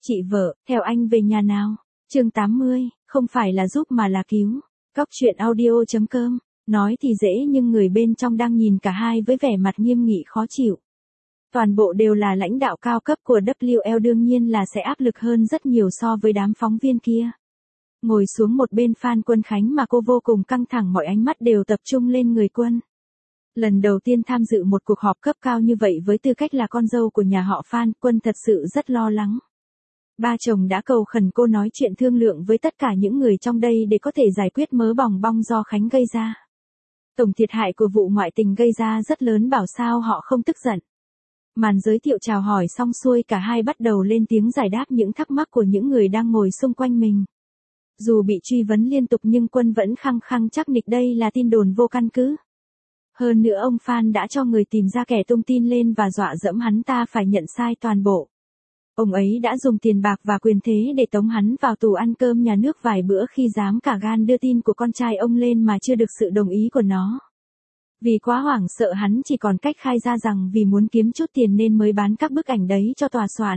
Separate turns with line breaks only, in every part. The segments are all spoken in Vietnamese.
Chị vợ, theo anh về nhà nào? Chương 80, không phải là giúp mà là cứu. Cóc truyện audio.com. Nói thì dễ nhưng người bên trong đang nhìn cả hai với vẻ mặt nghiêm nghị khó chịu. Toàn bộ đều là lãnh đạo cao cấp của WL, đương nhiên là sẽ áp lực hơn rất nhiều so với đám phóng viên kia. Ngồi xuống một bên Phan Quân Khánh mà cô vô cùng căng thẳng, mọi ánh mắt đều tập trung lên người Quân. Lần đầu tiên tham dự một cuộc họp cấp cao như vậy với tư cách là con dâu của nhà họ Phan, Quân thật sự rất lo lắng. Ba chồng đã cầu khẩn cô nói chuyện thương lượng với tất cả những người trong đây để có thể giải quyết mớ bòng bong do Khánh gây ra. Tổng thiệt hại của vụ ngoại tình gây ra rất lớn, bảo sao họ không tức giận. Màn giới thiệu chào hỏi xong xuôi, cả hai bắt đầu lên tiếng giải đáp những thắc mắc của những người đang ngồi xung quanh mình. Dù bị truy vấn liên tục nhưng Quân vẫn khăng khăng chắc nịch đây là tin đồn vô căn cứ. Hơn nữa ông Phan đã cho người tìm ra kẻ tung tin lên và dọa dẫm hắn ta phải nhận sai toàn bộ. Ông ấy đã dùng tiền bạc và quyền thế để tống hắn vào tù ăn cơm nhà nước vài bữa khi dám cả gan đưa tin của con trai ông lên mà chưa được sự đồng ý của nó. Vì quá hoảng sợ, hắn chỉ còn cách khai ra rằng vì muốn kiếm chút tiền nên mới bán các bức ảnh đấy cho tòa soạn.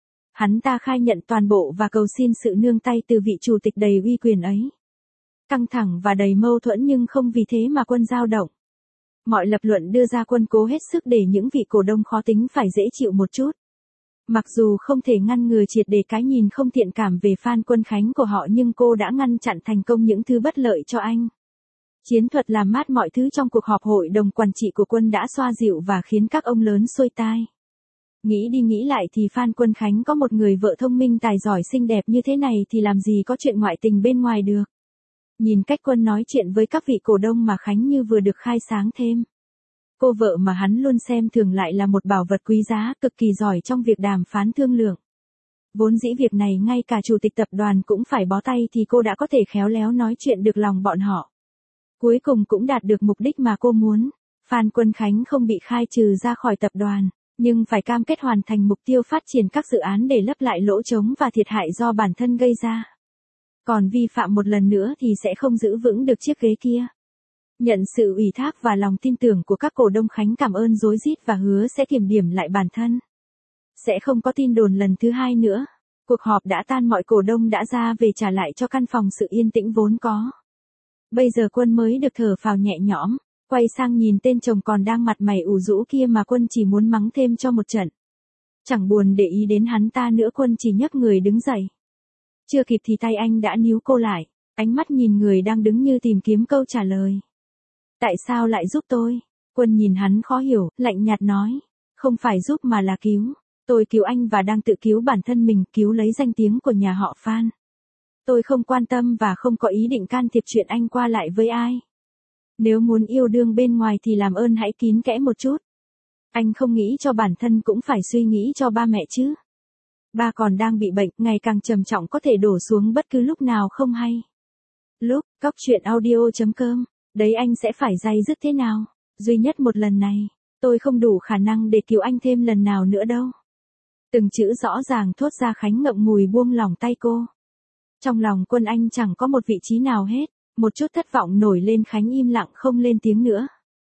Hắn ta khai nhận toàn bộ và cầu xin sự nương tay từ vị chủ tịch đầy uy quyền ấy. Căng thẳng và đầy mâu thuẫn nhưng không vì thế mà Quân dao động. Mọi lập luận đưa ra, Quân cố hết sức để những vị cổ đông khó tính phải dễ chịu một chút. Mặc dù không thể ngăn ngừa triệt để cái nhìn không thiện cảm về Phan Quân Khánh của họ, nhưng cô đã ngăn chặn thành công những thứ bất lợi cho anh. Chiến thuật làm mát mọi thứ trong cuộc họp hội đồng quản trị của Quân đã xoa dịu và khiến các ông lớn xuôi tai. Nghĩ đi nghĩ lại thì Phan Quân Khánh có một người vợ thông minh, tài giỏi, xinh đẹp như thế này thì làm gì có chuyện ngoại tình bên ngoài được. Nhìn cách Quân nói chuyện với các vị cổ đông mà Khánh như vừa được khai sáng thêm. Cô vợ mà hắn luôn xem thường lại là một bảo vật quý giá, cực kỳ giỏi trong việc đàm phán thương lượng. Vốn dĩ việc này ngay cả chủ tịch tập đoàn cũng phải bó tay thì cô đã có thể khéo léo nói chuyện được lòng bọn họ. Cuối cùng cũng đạt được mục đích mà cô muốn. Phan Quân Khánh không bị khai trừ ra khỏi tập đoàn, nhưng phải cam kết hoàn thành mục tiêu phát triển các dự án để lấp lại lỗ trống và thiệt hại do bản thân gây ra. Còn vi phạm một lần nữa thì sẽ không giữ vững được chiếc ghế kia. Nhận sự ủy thác và lòng tin tưởng của các cổ đông, Khánh cảm ơn rối rít và hứa sẽ kiểm điểm lại bản thân. Sẽ không có tin đồn lần thứ hai nữa. Cuộc họp đã tan, mọi cổ đông đã ra về trả lại cho căn phòng sự yên tĩnh vốn có. Bây giờ Quân mới được thở phào nhẹ nhõm, quay sang nhìn tên chồng còn đang mặt mày ủ rũ kia mà Quân chỉ muốn mắng thêm cho một trận. Chẳng buồn để ý đến hắn ta nữa, Quân chỉ nhấc người đứng dậy. Chưa kịp thì tay anh đã níu cô lại, ánh mắt nhìn người đang đứng như tìm kiếm câu trả lời. Tại sao lại giúp tôi? Quân nhìn hắn khó hiểu, lạnh nhạt nói. Không phải giúp mà là cứu. Tôi cứu anh và đang tự cứu bản thân mình, cứu lấy danh tiếng của nhà họ Phan. Tôi không quan tâm và không có ý định can thiệp chuyện anh qua lại với ai. Nếu muốn yêu đương bên ngoài thì làm ơn hãy kín kẽ một chút. Anh không nghĩ cho bản thân cũng phải suy nghĩ cho ba mẹ chứ. Ba còn đang bị bệnh, ngày càng trầm trọng, có thể đổ xuống bất cứ lúc nào không hay. Lúc, cóc truyện audio.com. Đấy, anh sẽ phải day dứt thế nào? Duy nhất một lần này, tôi không đủ khả năng để cứu anh thêm lần nào nữa đâu. Từng chữ rõ ràng thốt ra, Khánh ngậm ngùi buông lỏng tay cô. Trong lòng Quân anh chẳng có một vị trí nào hết, một chút thất vọng nổi lên, Khánh im lặng không lên tiếng nữa.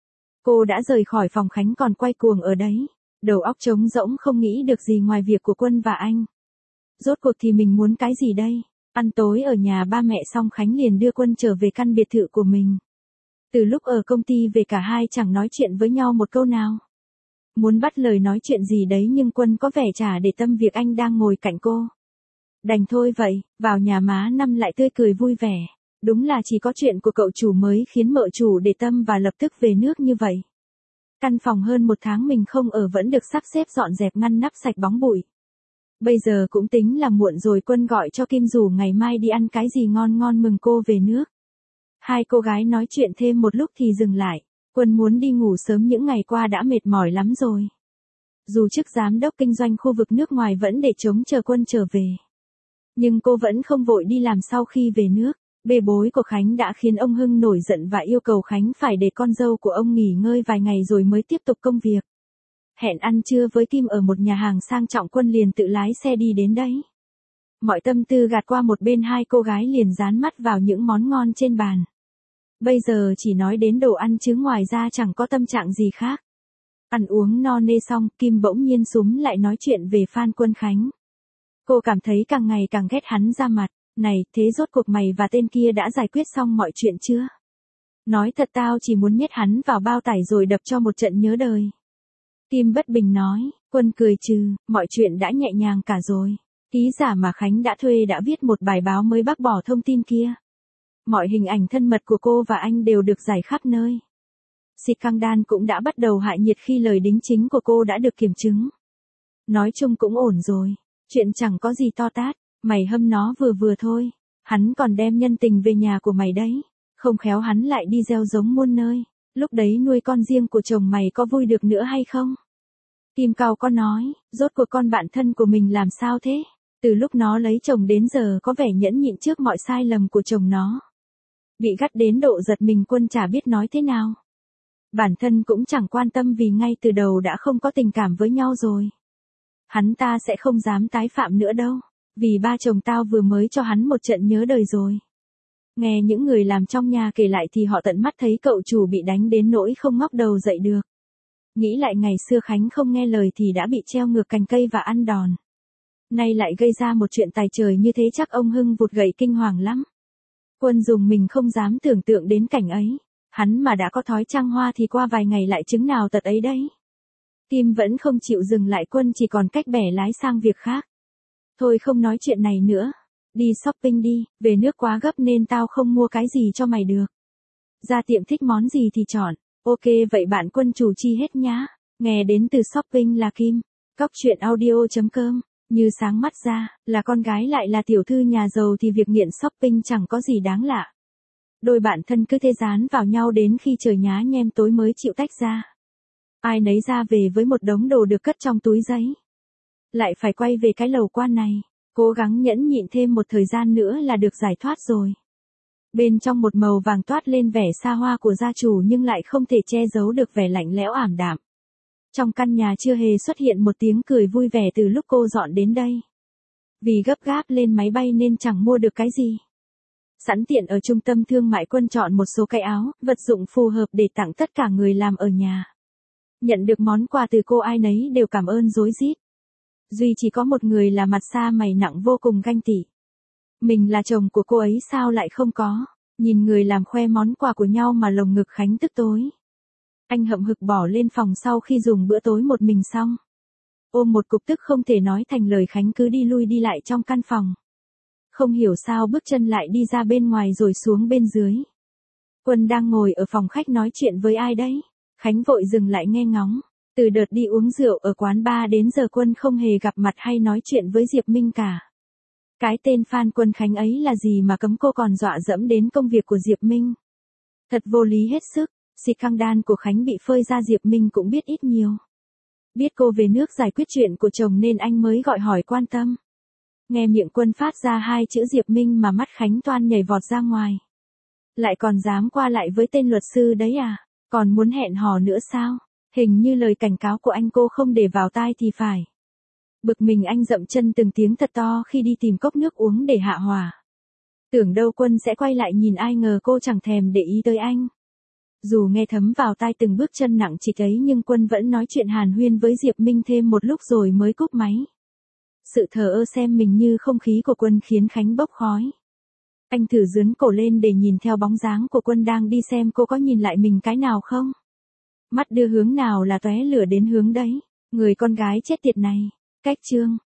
Cô đã rời khỏi phòng, Khánh còn quay cuồng ở đấy, đầu óc trống rỗng không nghĩ được gì ngoài việc của Quân và anh. Rốt cuộc thì mình muốn cái gì đây? Ăn tối ở nhà ba mẹ xong, Khánh liền đưa Quân trở về căn biệt thự của mình. Từ lúc ở công ty về, cả hai chẳng nói chuyện với nhau một câu nào. Muốn bắt lời nói chuyện gì đấy nhưng Quân có vẻ chả để tâm việc anh đang ngồi cạnh cô. Đành thôi vậy, vào nhà má Năm lại tươi cười vui vẻ. Đúng là chỉ có chuyện của cậu chủ mới khiến mợ chủ để tâm và lập tức về nước như vậy. Căn phòng hơn một tháng mình không ở vẫn được sắp xếp dọn dẹp ngăn nắp sạch bóng bụi. Bây giờ cũng tính là muộn rồi, Quân gọi cho Kim rủ ngày mai đi ăn cái gì ngon ngon mừng cô về nước. Hai cô gái nói chuyện thêm một lúc thì dừng lại. Quân muốn đi ngủ sớm, những ngày qua đã mệt mỏi lắm rồi. Dù chức giám đốc kinh doanh khu vực nước ngoài vẫn để trống chờ Quân trở về. Nhưng cô vẫn không vội đi làm. Sau khi về nước, bê bối của Khánh đã khiến ông Hưng nổi giận và yêu cầu Khánh phải để con dâu của ông nghỉ ngơi vài ngày rồi mới tiếp tục công việc. Hẹn ăn trưa với Kim ở một nhà hàng sang trọng, Quân liền tự lái xe đi đến đấy. Mọi tâm tư gạt qua một bên, hai cô gái liền dán mắt vào những món ngon trên bàn. Bây giờ chỉ nói đến đồ ăn chứ ngoài ra chẳng có tâm trạng gì khác. Ăn uống no nê xong, Kim bỗng nhiên xúm lại nói chuyện về Phan Quân Khánh. Cô cảm thấy càng ngày càng ghét hắn ra mặt. Này, thế rốt cuộc mày và tên kia đã giải quyết xong mọi chuyện chưa? Nói thật tao chỉ muốn nhét hắn vào bao tải rồi đập cho một trận nhớ đời. Kim bất bình nói, Quân cười trừ, mọi chuyện đã nhẹ nhàng cả rồi. Ký giả mà Khánh đã thuê đã viết một bài báo mới bác bỏ thông tin kia. Mọi hình ảnh thân mật của cô và anh đều được rải khắp nơi. Scandal cũng đã bắt đầu hạ nhiệt khi lời đính chính của cô đã được kiểm chứng. Nói chung cũng ổn rồi, chuyện chẳng có gì to tát, mày hâm nó vừa vừa thôi. Hắn còn đem nhân tình về nhà của mày đấy, không khéo hắn lại đi gieo giống muôn nơi. Lúc đấy nuôi con riêng của chồng mày có vui được nữa hay không? Kim Cao có nói, rốt cuộc con bạn thân của mình làm sao thế? Từ lúc nó lấy chồng đến giờ có vẻ nhẫn nhịn trước mọi sai lầm của chồng nó. Bị gắt đến độ giật mình, Quân chả biết nói thế nào. Bản thân cũng chẳng quan tâm vì ngay từ đầu đã không có tình cảm với nhau rồi. Hắn ta sẽ không dám tái phạm nữa đâu, vì ba chồng tao vừa mới cho hắn một trận nhớ đời rồi. Nghe những người làm trong nhà kể lại thì họ tận mắt thấy cậu chủ bị đánh đến nỗi không ngóc đầu dậy được. Nghĩ lại ngày xưa Khánh không nghe lời thì đã bị treo ngược cành cây và ăn đòn. Nay lại gây ra một chuyện tài trời như thế, chắc ông Hưng vụt gậy kinh hoàng lắm. Quân dùng mình không dám tưởng tượng đến cảnh ấy. Hắn mà đã có thói trăng hoa thì qua vài ngày lại chứng nào tật ấy đấy. Kim vẫn không chịu dừng lại, Quân chỉ còn cách bẻ lái sang việc khác. Thôi không nói chuyện này nữa. Đi shopping đi, về nước quá gấp nên tao không mua cái gì cho mày được. Ra tiệm thích món gì thì chọn. Ok vậy bạn Quân chủ chi hết nhá. Nghe đến từ shopping là Kim. Cóc truyện audio.com. Như sáng mắt ra, là con gái lại là tiểu thư nhà giàu thì việc nghiện shopping chẳng có gì đáng lạ. Đôi bạn thân cứ thế dán vào nhau đến khi trời nhá nhem tối mới chịu tách ra. Ai nấy ra về với một đống đồ được cất trong túi giấy. Lại phải quay về cái lầu quan này, cố gắng nhẫn nhịn thêm một thời gian nữa là được giải thoát rồi. Bên trong một màu vàng toát lên vẻ xa hoa của gia chủ nhưng lại không thể che giấu được vẻ lạnh lẽo ảm đạm. Trong căn nhà chưa hề xuất hiện một tiếng cười vui vẻ từ lúc cô dọn đến đây. Vì gấp gáp lên máy bay nên chẳng mua được cái gì. Sẵn tiện ở trung tâm thương mại, Quân chọn một số cái áo, vật dụng phù hợp để tặng tất cả người làm ở nhà. Nhận được món quà từ cô ai nấy đều cảm ơn rối rít. Duy chỉ có một người là mặt xa mày nặng vô cùng ganh tị. Mình là chồng của cô ấy sao lại không có. Nhìn người làm khoe món quà của nhau mà lồng ngực Khánh tức tối. Anh hậm hực bỏ lên phòng sau khi dùng bữa tối một mình xong. Ôm một cục tức không thể nói thành lời, Khánh cứ đi lui đi lại trong căn phòng. Không hiểu sao bước chân lại đi ra bên ngoài rồi xuống bên dưới. Quân đang ngồi ở phòng khách nói chuyện với ai đấy? Khánh vội dừng lại nghe ngóng. Từ đợt đi uống rượu ở quán bar đến giờ Quân không hề gặp mặt hay nói chuyện với Diệp Minh cả. Cái tên Phan Quân Khánh ấy là gì mà cấm cô còn dọa dẫm đến công việc của Diệp Minh. Thật vô lý hết sức. Scandal của Khánh bị phơi ra Diệp Minh cũng biết ít nhiều. Biết cô về nước giải quyết chuyện của chồng nên anh mới gọi hỏi quan tâm. Nghe miệng Quân phát ra hai chữ Diệp Minh mà mắt Khánh toan nhảy vọt ra ngoài. Lại còn dám qua lại với tên luật sư đấy à? Còn muốn hẹn hò nữa sao? Hình như lời cảnh cáo của anh cô không để vào tai thì phải. Bực mình anh dậm chân từng tiếng thật to khi đi tìm cốc nước uống để hạ hỏa. Tưởng đâu Quân sẽ quay lại nhìn, ai ngờ cô chẳng thèm để ý tới anh. Dù nghe thấm vào tai từng bước chân nặng trịch ấy nhưng Quân vẫn nói chuyện hàn huyên với Diệp Minh thêm một lúc rồi mới cúp máy. Sự thờ ơ xem mình như không khí của Quân khiến Khánh bốc khói. Anh thử dướn cổ lên để nhìn theo bóng dáng của Quân đang đi xem cô có nhìn lại mình cái nào không. Mắt đưa hướng nào là tóe lửa đến hướng đấy. Người con gái chết tiệt này. Cách chương.